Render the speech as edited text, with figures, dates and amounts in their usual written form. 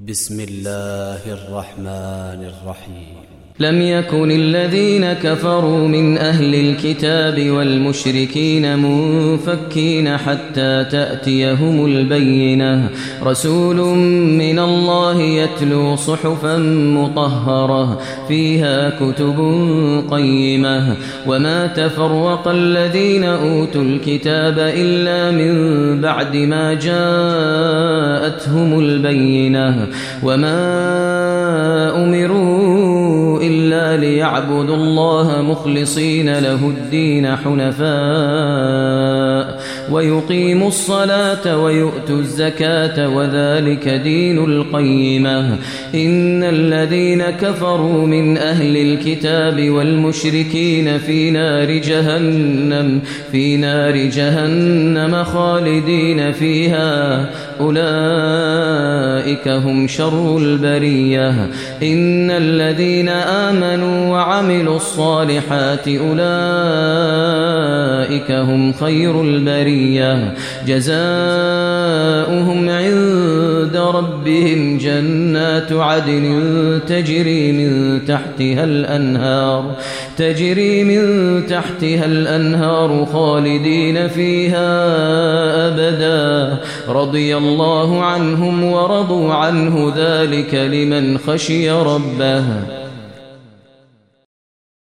بسم الله الرحمن الرحيم. لم يكن الذين كفروا من أهل الكتاب والمشركين منفكين حتى تأتيهم البينة، رسول من الله يتلو صحفا مطهرة فيها كتب قيمة، وما تفرق الذين أوتوا الكتاب إلا من بعد ما جاءتهم البينة، وما أمروا إلا ليعبدوا الله مخلصين له الدين حنفاء ويقيموا الصلاة ويؤتوا الزكاة وذلك دين القيمة. إن الذين كفروا من أهل الكتاب والمشركين في نار جهنم خالدين فيها، أولئك هم شر البرية. إن الذين آمنوا وعملوا الصالحات أولئك هم خير البرية، جزاؤهم عند ربهم جنات عدن تجري من تحتها الأنهار خالدين فيها أبدا، رضي الله عنهم ورضوا عنه، ذلك لمن خشي ربه.